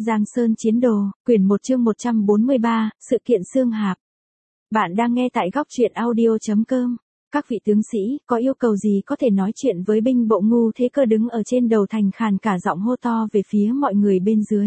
Giang Sơn Chiến Đồ, quyển 1 chương 143, sự kiện xương hạp. Bạn đang nghe tại góc truyện audio.com. Các vị tướng sĩ, có yêu cầu gì có thể nói chuyện với binh bộ Ngu Thế Cơ đứng ở trên đầu thành khàn cả giọng hô to về phía mọi người bên dưới.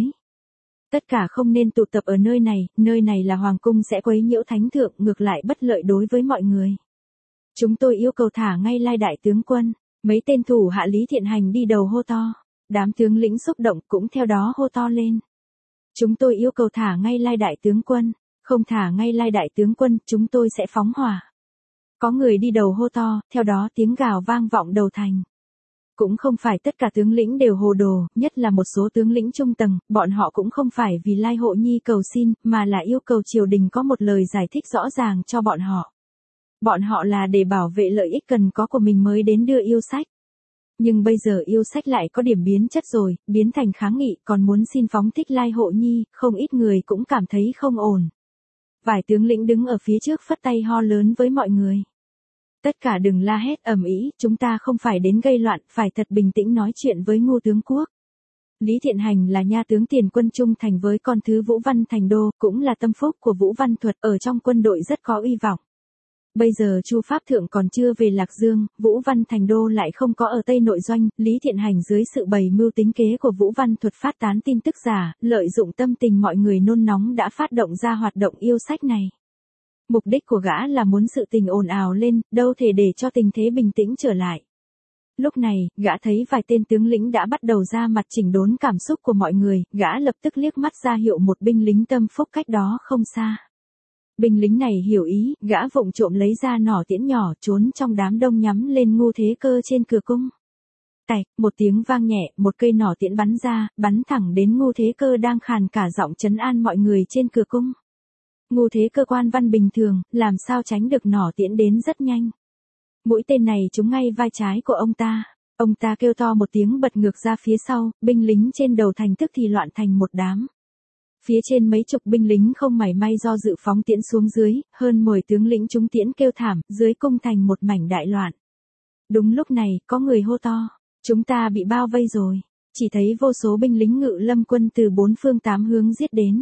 Tất cả không nên tụ tập ở nơi này là hoàng cung sẽ quấy nhiễu thánh thượng, ngược lại bất lợi đối với mọi người. Chúng tôi yêu cầu thả ngay Lai đại tướng quân. Mấy tên thủ hạ Lý Thiện Hành đi đầu hô to. Đám tướng lĩnh xúc động cũng theo đó hô to lên. Chúng tôi yêu cầu thả ngay Lai đại tướng quân, không thả ngay Lai đại tướng quân, chúng tôi sẽ phóng hỏa. Có người đi đầu hô to, theo đó tiếng gào vang vọng đầu thành. Cũng không phải tất cả tướng lĩnh đều hồ đồ, nhất là một số tướng lĩnh trung tầng, bọn họ cũng không phải vì Lai Hộ Nhi cầu xin, mà là yêu cầu triều đình có một lời giải thích rõ ràng cho bọn họ. Bọn họ là để bảo vệ lợi ích cần có của mình mới đến đưa yêu sách. Nhưng bây giờ yêu sách lại có điểm biến chất rồi, biến thành kháng nghị, còn muốn xin phóng thích Lai Hộ Nhi, không ít người cũng cảm thấy không ổn. Vài tướng lĩnh đứng ở phía trước phất tay ho lớn với mọi người. Tất cả đừng la hét ầm ĩ, chúng ta không phải đến gây loạn, phải thật bình tĩnh nói chuyện với Ngô tướng quốc. Lý Thiện Hành là nha tướng tiền quân trung thành với con thứ Vũ Văn Thành Đô, cũng là tâm phúc của Vũ Văn Thuật, ở trong quân đội rất có uy vọng. Bây giờ Chu Pháp Thượng còn chưa về Lạc Dương, Vũ Văn Thành Đô lại không có ở Tây Nội Doanh, Lý Thiện Hành dưới sự bày mưu tính kế của Vũ Văn Thuật phát tán tin tức giả, lợi dụng tâm tình mọi người nôn nóng đã phát động ra hoạt động yêu sách này. Mục đích của gã là muốn sự tình ồn ào lên, đâu thể để cho tình thế bình tĩnh trở lại. Lúc này, gã thấy vài tên tướng lĩnh đã bắt đầu ra mặt chỉnh đốn cảm xúc của mọi người, gã lập tức liếc mắt ra hiệu một binh lính tâm phúc cách đó không xa. Binh lính này hiểu ý, gã vụng trộm lấy ra nỏ tiễn nhỏ trốn trong đám đông nhắm lên Ngô Thế Cơ trên cửa cung. Tạch, một tiếng vang nhẹ, một cây nỏ tiễn bắn ra, bắn thẳng đến Ngô Thế Cơ đang khàn cả giọng trấn an mọi người trên cửa cung. Ngô Thế Cơ quan văn bình thường, làm sao tránh được nỏ tiễn đến rất nhanh. Mũi tên này trúng ngay vai trái của ông ta kêu to một tiếng bật ngược ra phía sau, binh lính trên đầu thành tức thì loạn thành một đám. Phía trên mấy chục binh lính không mảy may do dự phóng tiễn xuống dưới, hơn 10 tướng lĩnh trúng tiễn kêu thảm, dưới cung thành một mảnh đại loạn. Đúng lúc này, có người hô to, chúng ta bị bao vây rồi, chỉ thấy vô số binh lính Ngự Lâm quân từ bốn phương tám hướng giết đến.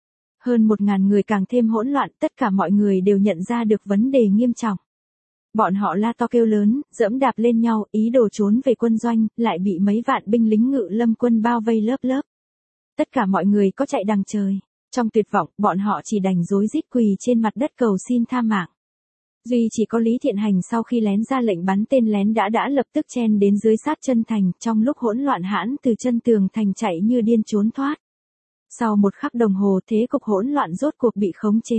Hơn 1000 người càng thêm hỗn loạn, tất cả mọi người đều nhận ra được vấn đề nghiêm trọng. Bọn họ la to kêu lớn, giẫm đạp lên nhau, ý đồ trốn về quân doanh, lại bị mấy vạn binh lính Ngự Lâm quân bao vây lớp lớp. Tất cả mọi người có chạy đằng trời. Trong tuyệt vọng, bọn họ chỉ đành rối rít quỳ trên mặt đất cầu xin tha mạng. Duy chỉ có Lý Thiện Hành sau khi lén ra lệnh bắn tên lén đã lập tức chen đến dưới sát chân thành, trong lúc hỗn loạn hãn từ chân tường thành chạy như điên trốn thoát. Sau một khắc đồng hồ thế cục hỗn loạn rốt cuộc bị khống chế.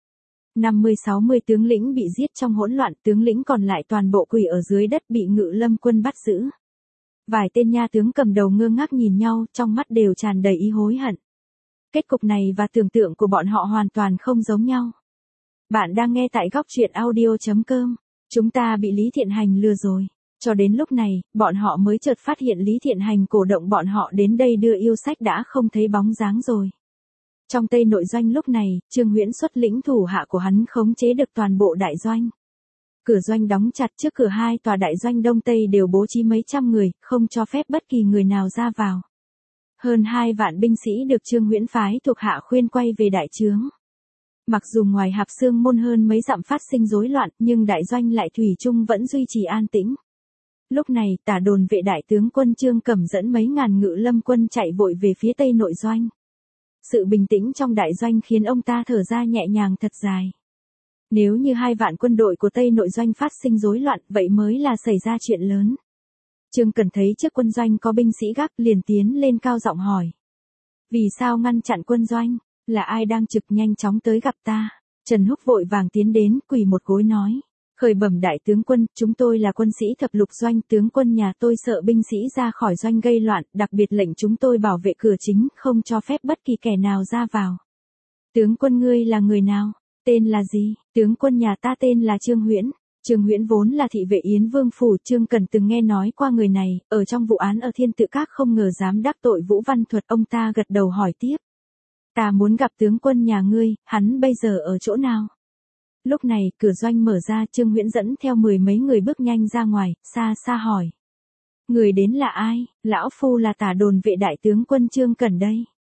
50-60 tướng lĩnh bị giết trong hỗn loạn, tướng lĩnh còn lại toàn bộ quỳ ở dưới đất bị Ngự Lâm quân bắt giữ. Vài tên nha tướng cầm đầu ngơ ngác nhìn nhau, trong mắt đều tràn đầy ý hối hận. Kết cục này và tưởng tượng của bọn họ hoàn toàn không giống nhau. Bạn đang nghe tại góc truyện audio.com. Chúng ta bị Lý Thiện Hành lừa rồi. Cho đến lúc này, bọn họ mới chợt phát hiện Lý Thiện Hành cổ động bọn họ đến đây đưa yêu sách đã không thấy bóng dáng rồi. Trong Tây Nội Doanh lúc này, Trương Huyễn xuất lĩnh thủ hạ của hắn khống chế được toàn bộ đại doanh. Cửa doanh đóng chặt, trước cửa hai tòa đại doanh Đông Tây đều bố trí mấy trăm người, không cho phép bất kỳ người nào ra vào. Hơn 2 vạn binh sĩ được Trương Huyễn phái thuộc hạ khuyên quay về đại trướng. Mặc dù ngoài Hạp Xương môn hơn mấy dặm phát sinh rối loạn, nhưng đại doanh lại thủy chung vẫn duy trì an tĩnh. Lúc này, tả đồn vệ đại tướng quân Trương Cẩm dẫn mấy ngàn Ngự Lâm quân chạy vội về phía Tây Nội Doanh. Sự bình tĩnh trong đại doanh khiến ông ta thở ra nhẹ nhàng thật dài. Nếu như 2 vạn quân đội của Tây Nội Doanh phát sinh rối loạn, vậy mới là xảy ra chuyện lớn. Trương Cẩn thấy trước quân doanh có binh sĩ gác, liền tiến lên cao giọng hỏi. Vì sao ngăn chặn quân doanh? Là ai đang trực nhanh chóng tới gặp ta? Trần Húc vội vàng tiến đến, quỳ một gối nói. Khởi bẩm đại tướng quân, chúng tôi là quân sĩ thập lục doanh, tướng quân nhà tôi sợ binh sĩ ra khỏi doanh gây loạn, đặc biệt lệnh chúng tôi bảo vệ cửa chính, không cho phép bất kỳ kẻ nào ra vào. Tướng quân ngươi là người nào? Tên là gì? Tướng quân nhà ta tên là Trương Huyễn. Trương Huyễn vốn là thị vệ Yến Vương phủ, Trương Cẩn từng nghe nói qua người này, ở trong vụ án ở Thiên Tự Các không ngờ dám đắc tội Vũ Văn Thuật, ông ta gật đầu hỏi tiếp. Ta muốn gặp tướng quân nhà ngươi, hắn bây giờ ở chỗ nào? Lúc này, cửa doanh mở ra, Trương Huyễn dẫn theo 10 mấy người bước nhanh ra ngoài, xa xa hỏi. Người đến là ai? Lão phu là tả đồn vệ đại tướng quân Trương Cẩn đây.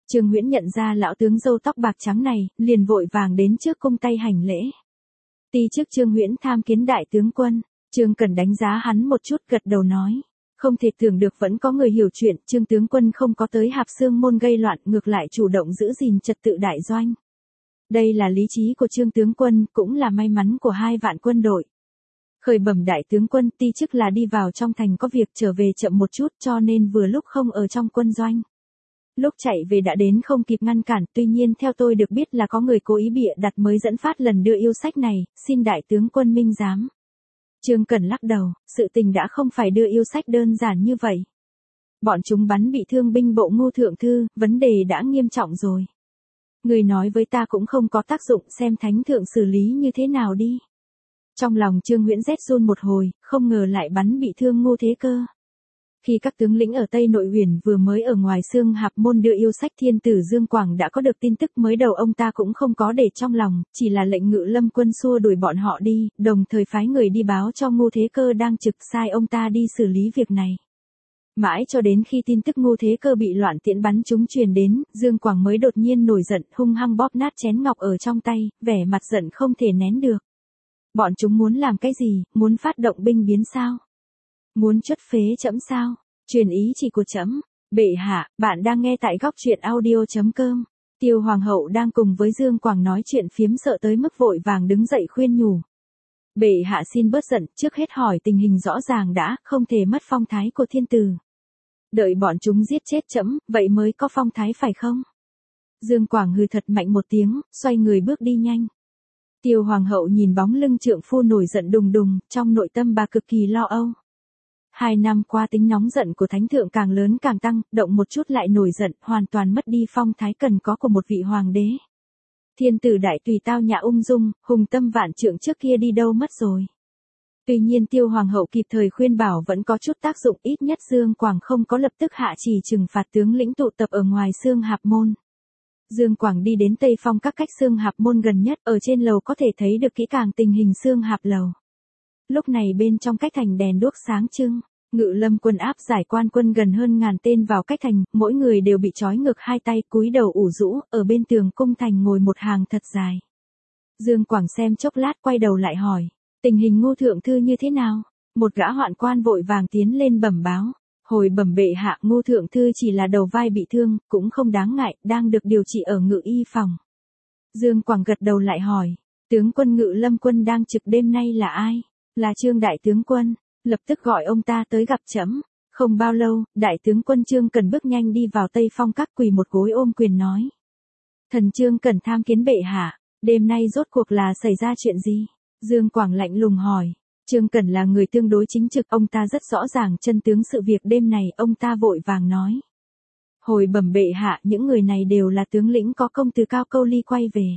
Trương Huyễn nhận ra lão tướng râu tóc bạc trắng này, liền vội vàng đến trước cung tay hành lễ. Ti chức Trương Huyễn tham kiến đại tướng quân. Trương Cẩn đánh giá hắn một chút, gật đầu nói. Không thể tưởng được vẫn có người hiểu chuyện, Trương tướng quân không có tới Hạp Xương môn gây loạn, ngược lại chủ động giữ gìn trật tự đại doanh. Đây là lý trí của Trương tướng quân, cũng là may mắn của 2 vạn quân đội. Khởi bẩm đại tướng quân, ti chức là đi vào trong thành có việc trở về chậm một chút, cho nên vừa lúc không ở trong quân doanh. Lúc chạy về đã đến không kịp ngăn cản, tuy nhiên theo tôi được biết là có người cố ý bịa đặt mới dẫn phát lần đưa yêu sách này, xin đại tướng quân minh giám. Trương Cẩn lắc đầu, sự tình đã không phải đưa yêu sách đơn giản như vậy. Bọn chúng bắn bị thương binh bộ Ngô thượng thư, vấn đề đã nghiêm trọng rồi. Người nói với ta cũng không có tác dụng, xem thánh thượng xử lý như thế nào đi. Trong lòng Trương Huyễn rét run một hồi, không ngờ lại bắn bị thương Ngô Thế Cơ. Khi các tướng lĩnh ở Tây Nội Huyền vừa mới ở ngoài Xương Hạp môn đưa yêu sách, thiên tử Dương Quảng đã có được tin tức, mới đầu ông ta cũng không có để trong lòng, chỉ là lệnh Ngự Lâm quân xua đuổi bọn họ đi, đồng thời phái người đi báo cho Ngô Thế Cơ đang trực, sai ông ta đi xử lý việc này. Mãi cho đến khi tin tức Ngô Thế Cơ bị loạn tiễn bắn trúng truyền đến, Dương Quảng mới đột nhiên nổi giận, hung hăng bóp nát chén ngọc ở trong tay, vẻ mặt giận không thể nén được. Bọn chúng muốn làm cái gì, muốn phát động binh biến sao? Muốn chuất phế trẫm sao? Truyền ý chỉ của trẫm. Bệ hạ, bạn đang nghe tại góc truyện audio.com. Tiêu Hoàng hậu đang cùng với Dương Quảng nói chuyện phiếm, sợ tới mức vội vàng đứng dậy khuyên nhủ. Bệ hạ xin bớt giận, trước hết hỏi tình hình rõ ràng đã, không thể mất phong thái của thiên tử. Đợi bọn chúng giết chết trẫm, vậy mới có phong thái phải không? Dương Quảng hừ thật mạnh một tiếng, xoay người bước đi nhanh. Tiêu Hoàng hậu nhìn bóng lưng trượng phu nổi giận đùng đùng, trong nội tâm bà cực kỳ lo âu. 2 năm qua tính nóng giận của thánh thượng càng lớn càng tăng, động một chút lại nổi giận, hoàn toàn mất đi phong thái cần có của một vị hoàng đế. Thiên tử đại tùy tao nhã ung dung, hùng tâm vạn trượng trước kia đi đâu mất rồi. Tuy nhiên Tiêu Hoàng hậu kịp thời khuyên bảo vẫn có chút tác dụng, ít nhất Dương Quảng không có lập tức hạ chỉ trừng phạt tướng lĩnh tụ tập ở ngoài Xương Hạp môn. Dương Quảng đi đến Tây Phong các cách Xương Hạp môn gần nhất, ở trên lầu có thể thấy được kỹ càng tình hình Xương Hạp lầu. Lúc này bên trong cách thành đèn đuốc sáng trưng, Ngự Lâm quân áp giải quan quân gần hơn 1000 tên vào cách thành, mỗi người đều bị trói ngược 2 tay, cúi đầu ủ rũ, ở bên tường cung thành ngồi một hàng thật dài. Dương Quảng xem chốc lát quay đầu lại hỏi, tình hình Ngô thượng thư như thế nào? Một gã hoạn quan vội vàng tiến lên bẩm báo. Hồi bẩm bệ hạ, Ngô thượng thư chỉ là đầu vai bị thương, cũng không đáng ngại, đang được điều trị ở Ngự y phòng. Dương Quảng gật đầu lại hỏi, tướng quân Ngự Lâm quân đang trực đêm nay là ai? Là Trương đại tướng quân, lập tức gọi ông ta tới gặp trẫm. Không bao lâu, đại tướng quân Trương Cẩn bước nhanh đi vào Tây Phong các, quỳ một gối ôm quyền nói. Thần Trương Cẩn tham kiến bệ hạ, đêm nay rốt cuộc là xảy ra chuyện gì? Dương Quảng lạnh lùng hỏi. Trương Cẩn là người tương đối chính trực, ông ta rất rõ ràng chân tướng sự việc đêm này, ông ta vội vàng nói. Hồi bẩm bệ hạ, những người này đều là tướng lĩnh có công từ Cao Câu Ly quay về.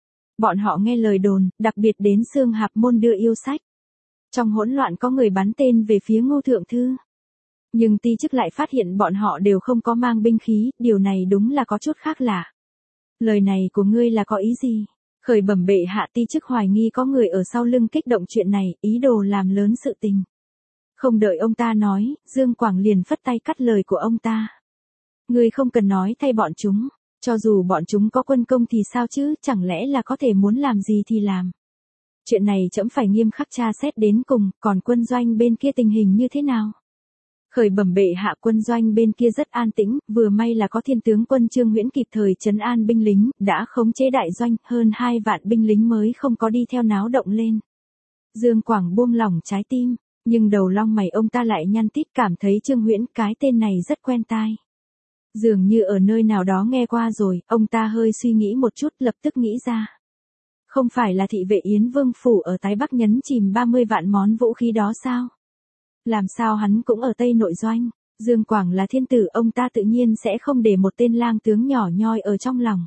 Bọn họ nghe lời đồn, đặc biệt đến Xương Hạp môn đưa yêu sách. Trong hỗn loạn có người bắn tên về phía Ngô thượng thư. Nhưng ti chức lại phát hiện bọn họ đều không có mang binh khí, điều này đúng là có chút khác lạ. Lời này của ngươi là có ý gì? Khởi bẩm bệ hạ, ti chức hoài nghi có người ở sau lưng kích động chuyện này, ý đồ làm lớn sự tình. Không đợi ông ta nói, Dương Quảng liền phất tay cắt lời của ông ta. Ngươi không cần nói thay bọn chúng, cho dù bọn chúng có quân công thì sao chứ, chẳng lẽ là có thể muốn làm gì thì làm. Chuyện này trẫm phải nghiêm khắc tra xét đến cùng, còn quân doanh bên kia tình hình như thế nào? Khởi bẩm bệ hạ, quân doanh bên kia rất an tĩnh, vừa may là có thiên tướng quân Trương Huyễn kịp thời trấn an binh lính, đã khống chế đại doanh, hơn 2 vạn binh lính mới không có đi theo náo động lên. Dương Quảng buông lỏng trái tim, nhưng đầu lông mày ông ta lại nhăn tít, cảm thấy Trương Huyễn cái tên này rất quen tai. Dường như ở nơi nào đó nghe qua rồi, ông ta hơi suy nghĩ một chút, lập tức nghĩ ra. Không phải là thị vệ Yến Vương Phủ ở Tái Bắc nhấn chìm 30 vạn món vũ khí đó sao? Làm sao hắn cũng ở Tây Nội doanh? Dương Quảng là thiên tử, ông ta tự nhiên sẽ không để một tên lang tướng nhỏ nhoi ở trong lòng.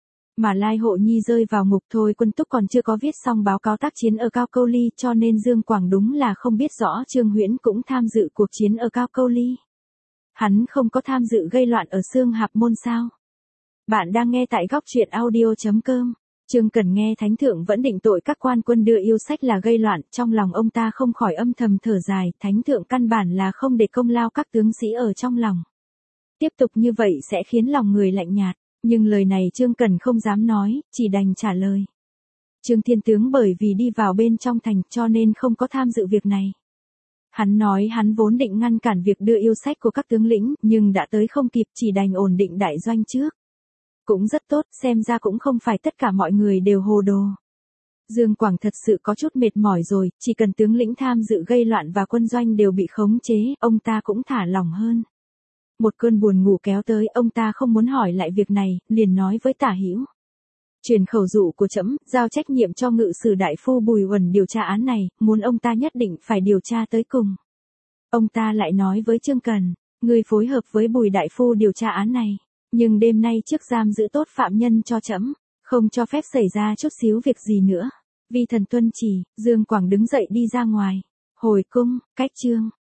Mà Lai Hộ Nhi rơi vào ngục, Thôi Quân Túc còn chưa có viết xong báo cáo tác chiến ở Cao Câu Ly, cho nên Dương Quảng đúng là không biết rõ Trương Huyễn cũng tham dự cuộc chiến ở Cao Câu Ly. Hắn không có tham dự gây loạn ở Xương Hạp môn sao? Bạn đang nghe tại góc truyện audio.com. Trương Cẩn nghe thánh thượng vẫn định tội các quan quân đưa yêu sách là gây loạn, trong lòng ông ta không khỏi âm thầm thở dài, thánh thượng căn bản là không để công lao các tướng sĩ ở trong lòng. Tiếp tục như vậy sẽ khiến lòng người lạnh nhạt. Nhưng lời này Trương Cẩn không dám nói, chỉ đành trả lời. Trương Thiên Tướng bởi vì đi vào bên trong thành cho nên không có tham dự việc này. Hắn nói hắn vốn định ngăn cản việc đưa yêu sách của các tướng lĩnh, nhưng đã tới không kịp, chỉ đành ổn định đại doanh trước. Cũng rất tốt, xem ra cũng không phải tất cả mọi người đều hồ đồ. Dương Quảng thật sự có chút mệt mỏi rồi, chỉ cần tướng lĩnh tham dự gây loạn và quân doanh đều bị khống chế, ông ta cũng thả lỏng hơn. Một cơn buồn ngủ kéo tới, ông ta không muốn hỏi lại việc này, liền nói với Tả Hữu: truyền khẩu dụ của trẫm, giao trách nhiệm cho ngự sử đại phu Bùi Uẩn điều tra án này, muốn ông ta nhất định phải điều tra tới cùng. Ông ta lại nói với Trương Cẩn: ngươi phối hợp với Bùi đại phu điều tra án này, nhưng đêm nay trước giam giữ tốt phạm nhân cho trẫm, không cho phép xảy ra chút xíu việc gì nữa. Vi thần tuân chỉ. Dương Quảng đứng dậy đi ra ngoài. Hồi cung, cách Trương